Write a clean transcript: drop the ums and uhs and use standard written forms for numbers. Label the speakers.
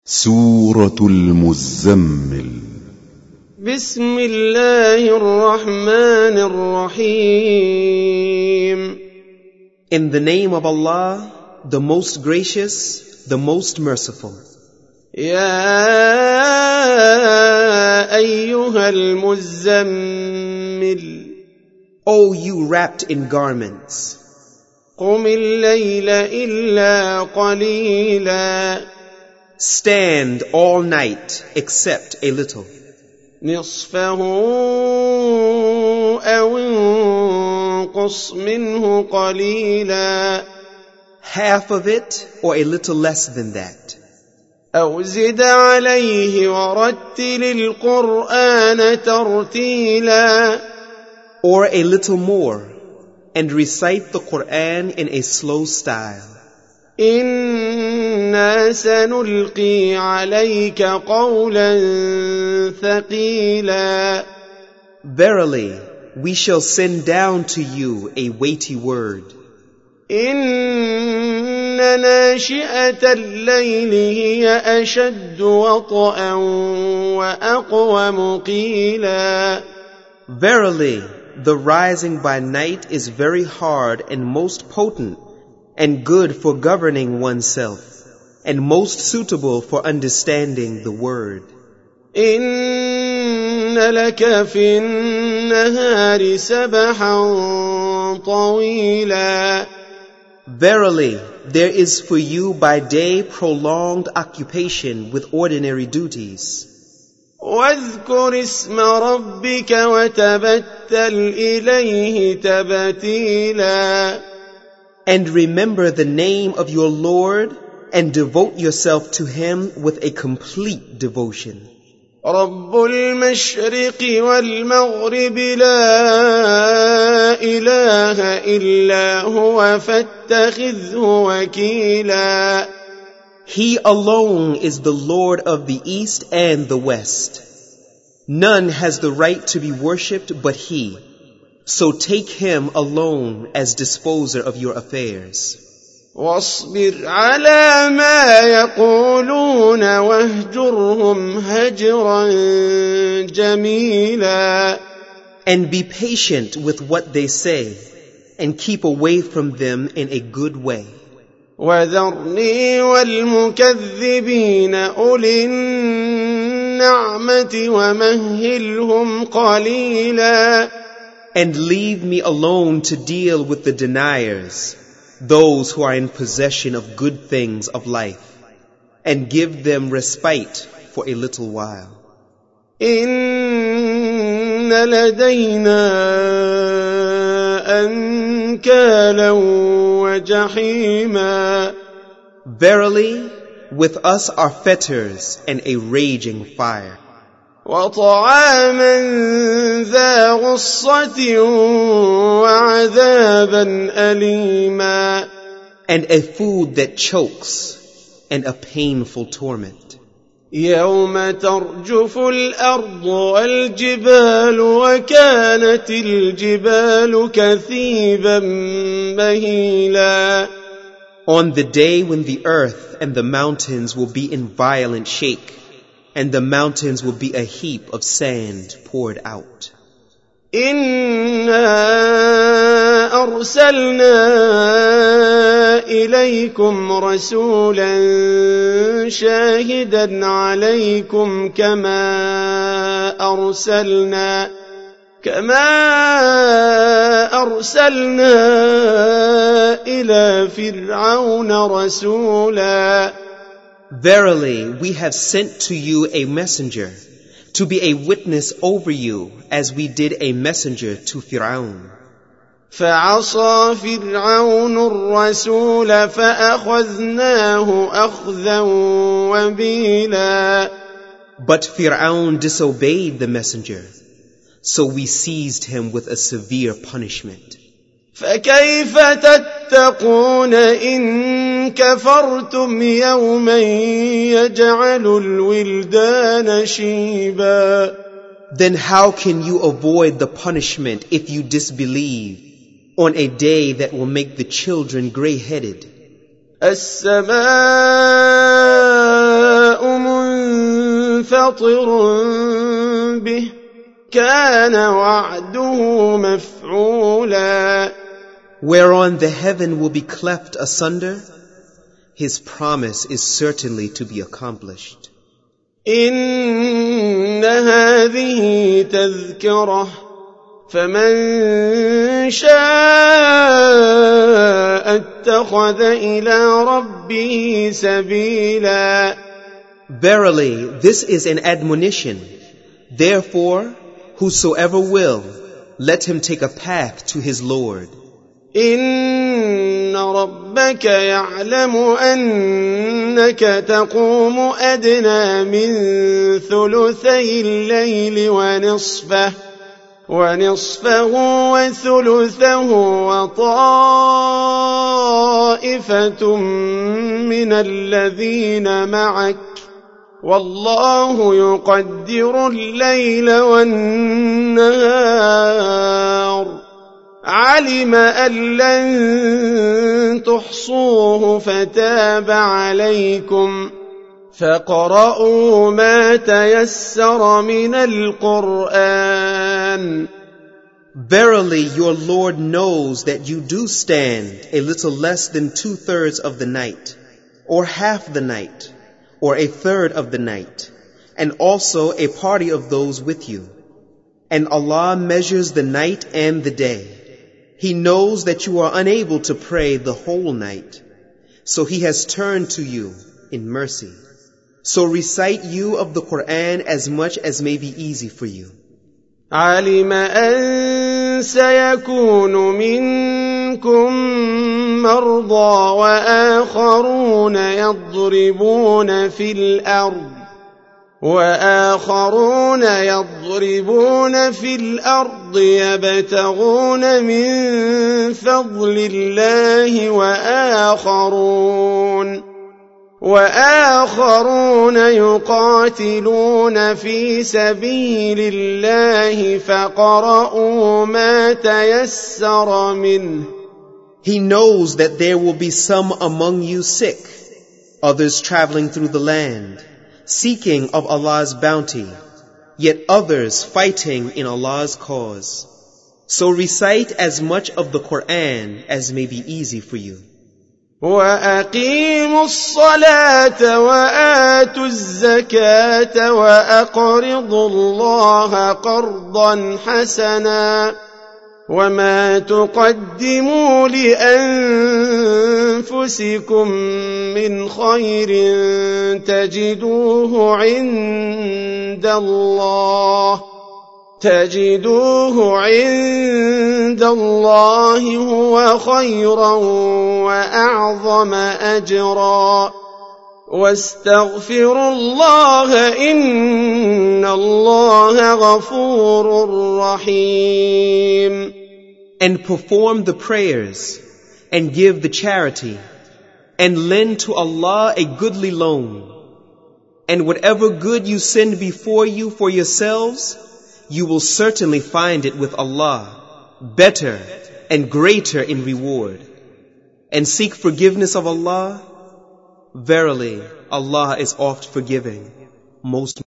Speaker 1: سورة المزمل.
Speaker 2: بسم الله الرحمن الرحيم.
Speaker 3: In the name of Allah, the most gracious, the most merciful.
Speaker 2: يا أيها المزمل.
Speaker 3: O you wrapped in garments,
Speaker 2: قم الليل إلا قليلا.
Speaker 3: stand all night except a little.
Speaker 2: نصفه أو انقص منه قليلا.
Speaker 3: Half of it or a little less than that.
Speaker 2: أو زد عليه ورتل القرآن ترتيلا.
Speaker 3: Or a little more, and recite the Quran in a slow style.
Speaker 2: إنا سنلقي عليك قولا ثقيلا.
Speaker 3: Verily, we shall send down to you a weighty word.
Speaker 2: إن ناشئة الليل هي أشد وطئا وأقوم قيلا.
Speaker 3: Verily, the rising by night is very hard and most potent, and good for governing oneself, and most suitable for understanding the word.
Speaker 2: إن لك في النهار سبحا طويلا.
Speaker 3: Verily, there is for you by day prolonged occupation with ordinary duties.
Speaker 2: واذكر اسم ربك وتبتل إليه تبتيلا.
Speaker 3: And remember the name of your Lord and devote yourself to Him with a complete devotion.
Speaker 2: رب المشرق والمغرب لا إله إلا هو فاتخذه وكيلا.
Speaker 3: He alone is the Lord of the East and the West. None has the right to be worshipped but He. So take Him alone as disposer of your affairs.
Speaker 2: واصبر على ما يقولون واهجرهم هجرا جميلا.
Speaker 3: And be patient with what they say, and keep away from them in a good way.
Speaker 2: وذرني والمكذبين أولي النعمة ومهلهم قليلا.
Speaker 3: And leave me alone to deal with the deniers, those who are in possession of good things of life, and give them respite for a little while.
Speaker 2: إن لدينا أنكالا وجحيما.
Speaker 3: Verily, with us are fetters and a raging fire.
Speaker 2: وطعاما ذا غصة وعذابا أليما.
Speaker 3: And a food that chokes and a painful torment.
Speaker 2: يوم ترجف الأرض والجبال وكانت الجبال كثيبا مهيلا.
Speaker 3: On the day when the earth and the mountains will be in violent shake, and the mountains will be a heap of sand poured out.
Speaker 2: إنا أرسلنا إليكم رسولا شاهدا عليكم كما أرسلنا إلى فرعون رسولا.
Speaker 3: Verily, we have sent to you a messenger to be a witness over you as we did a messenger to Fir'aun.
Speaker 2: فعصى فرعون الرسول فأخذناه أخذا وبيلا.
Speaker 3: But Fir'aun disobeyed the messenger, so we seized him with a severe punishment.
Speaker 2: فكيف تتقون إن كفرتم يوما يجعل الولدان شيبا.
Speaker 3: Then how can you avoid the punishment if you disbelieve on a day that will make the children gray-headed?
Speaker 2: السماء منفطر به كان وعده مفعولا.
Speaker 3: Whereon the heaven will be cleft asunder, his promise is certainly to be accomplished.
Speaker 2: إن هذه تذكرة فمن شاء اتخذ إلى ربه سبيلا.
Speaker 3: Verily, this is an admonition. Therefore, whosoever will, let him take a path to his Lord.
Speaker 2: إن ربك يعلم أنك تقوم أدنى من ثلثي الليل ونصفه وثلثه وطائفة من الذين معك والله يقدر الليل والنهار علم أن لن تحصوه فتاب عليكم فاقرؤوا ما تيسر من القرآن.
Speaker 3: Verily, your Lord knows that you do stand a little less than 2/3 of the night, or half the night, or a third of the night, and also a party of those with you. And Allah measures the night and the day. He knows that you are unable to pray the whole night, so He has turned to you in mercy. So recite you of the Quran as much as may be easy for you.
Speaker 2: علم أن سيكون منكم مرضى وآخرون يضربون في الأرض يبتغون من فضل الله وآخرون يقاتلون في سبيل الله فاقرؤوا ما تيسر منه.
Speaker 3: He knows that there will be some among you sick, others traveling through the land, seeking of Allah's bounty, yet others fighting in Allah's cause. So recite as much of the Quran as may be easy for you.
Speaker 2: وَأَقِيمُوا الصَّلَاةَ وَآتُوا الزَّكَاةَ وَأَقْرِضُوا اللَّهَ قَرْضًا حَسَنًا وَمَا تُقَدِّمُوا لِأَنفُسِكُم مِّنْ خَيْرٍ تَجِدُوهُ عند الله هو خيرا وأعظم أجرا واستغفروا الله إن الله غفور رحيم.
Speaker 3: And perform the prayers, and give the charity, and lend to Allah a goodly loan. And whatever good you send before you for yourselves, you will certainly find it with Allah, better and greater in reward. And seek forgiveness of Allah. Verily, Allah is oft forgiving, most